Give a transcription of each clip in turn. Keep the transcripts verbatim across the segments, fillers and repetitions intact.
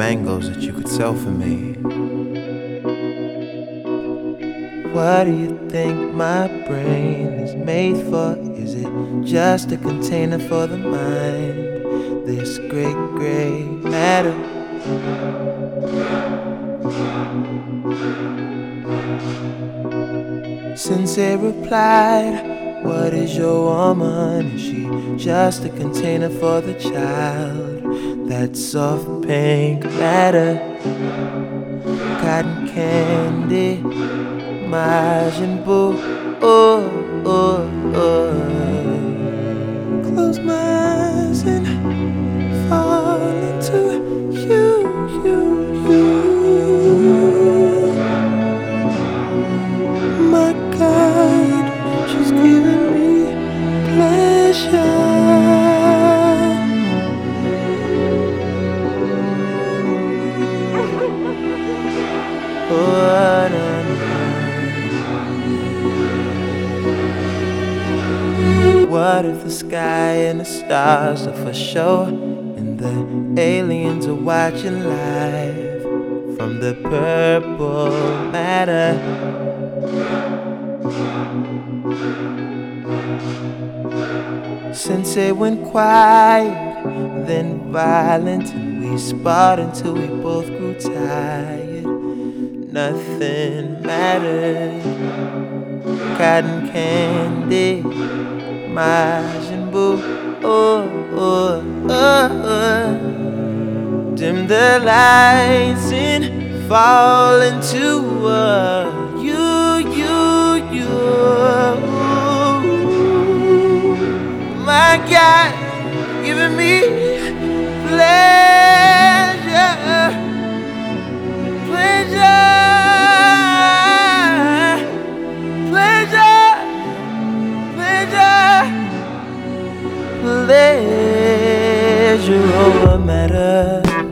mangoes that you could sell for me. What do you think my brain is made for? Is it just a container for the mind? This great gray matter. Sensei replied, what is your woman? Is she just a container for the child? That soft pink matter, cotton candy, Majin Buu, oh, oh, oh. Close my eyes and fall into you, you, you. My God, she's giving me pleasure. Oh, no. What if the sky and the stars are for show, and the aliens are watching live from the purple matter? Sensei went quiet, then violent, and we sparred until we both grew tired. Nothing mattered. Cotton candy, Majin Buu, oh, oh, oh, oh. Dim the lights and fall into uh, you, you, you. My God, giving me pleasure, pleasure, pleasure, pleasure, pleasure over matter.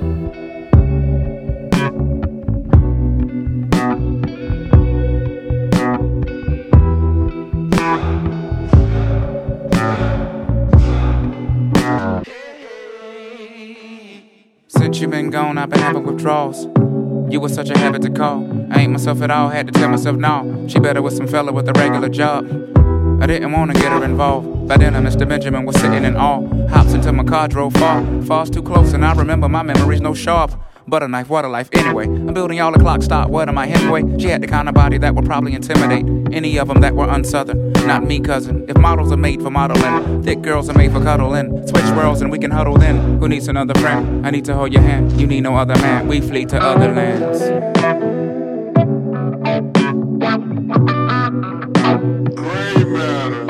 Since you been gone, I've been having withdrawals. You were such a habit to call. I ain't myself at all, had to tell myself no. She better with some fella with a regular job. I didn't wanna get her involved. By then, Mister Benjamin was sitting in awe. Hops into my car, drove far. Falls too close, and I remember my memories no sharp. Butter knife, water life, anyway. I'm building y'all a clock stop, what am I, Hemingway? She had the kind of body that would probably intimidate any of them that were unsouthern. Not me, cousin. If models are made for modeling, thick girls are made for cuddling. Switch worlds and we can huddle then. Who needs another friend? I need to hold your hand. You need no other man. We flee to other lands. Gray matter.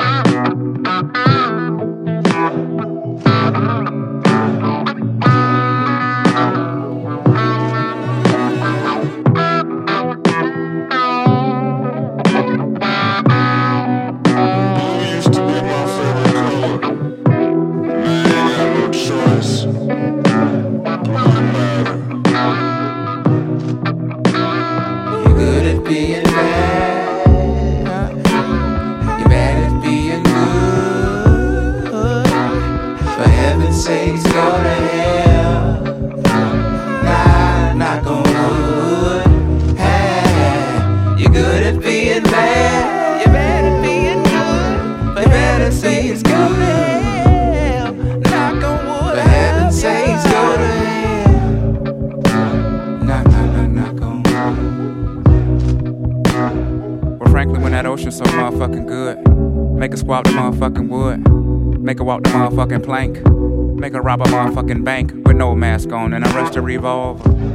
Being bad, you're bad at being good. For heaven's sakes, go to hell. Nah, not gonna wood. Hey, you're good at being bad, you're bad at being good. For heaven's sakes, go to hell. Not gonna wood. For heaven's sakes, go to hell. Nah, nah, nah, not gonna wood. Frankly, when that ocean's so motherfucking good, make her swap the motherfucking wood, make her walk the motherfucking plank, make her rob a motherfucking bank with no mask on and arrest a revolver.